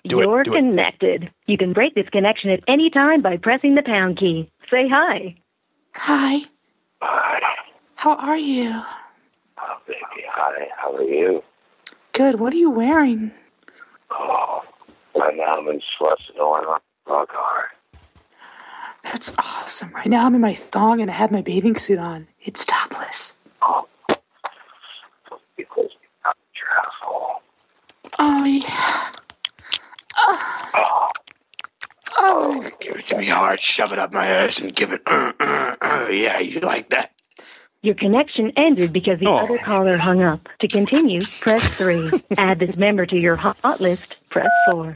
You're connected. You can break this connection at any time by pressing the pound key. Say hi. Hi. Hi. How are you? Oh, baby, hi. How are you? Good. What are you wearing? Oh, right now I'm in sweats and going on rock hard. That's awesome. Right now I'm in my thong and I have my bathing suit on. It's topless. Oh, because you're your asshole. Oh, yeah. Oh. Oh, give it to me hard. Shove it up my ass and give it. Yeah, you like that? Your connection ended because the other caller hung up. To continue, press 3. Add this member to your hot list, press 4.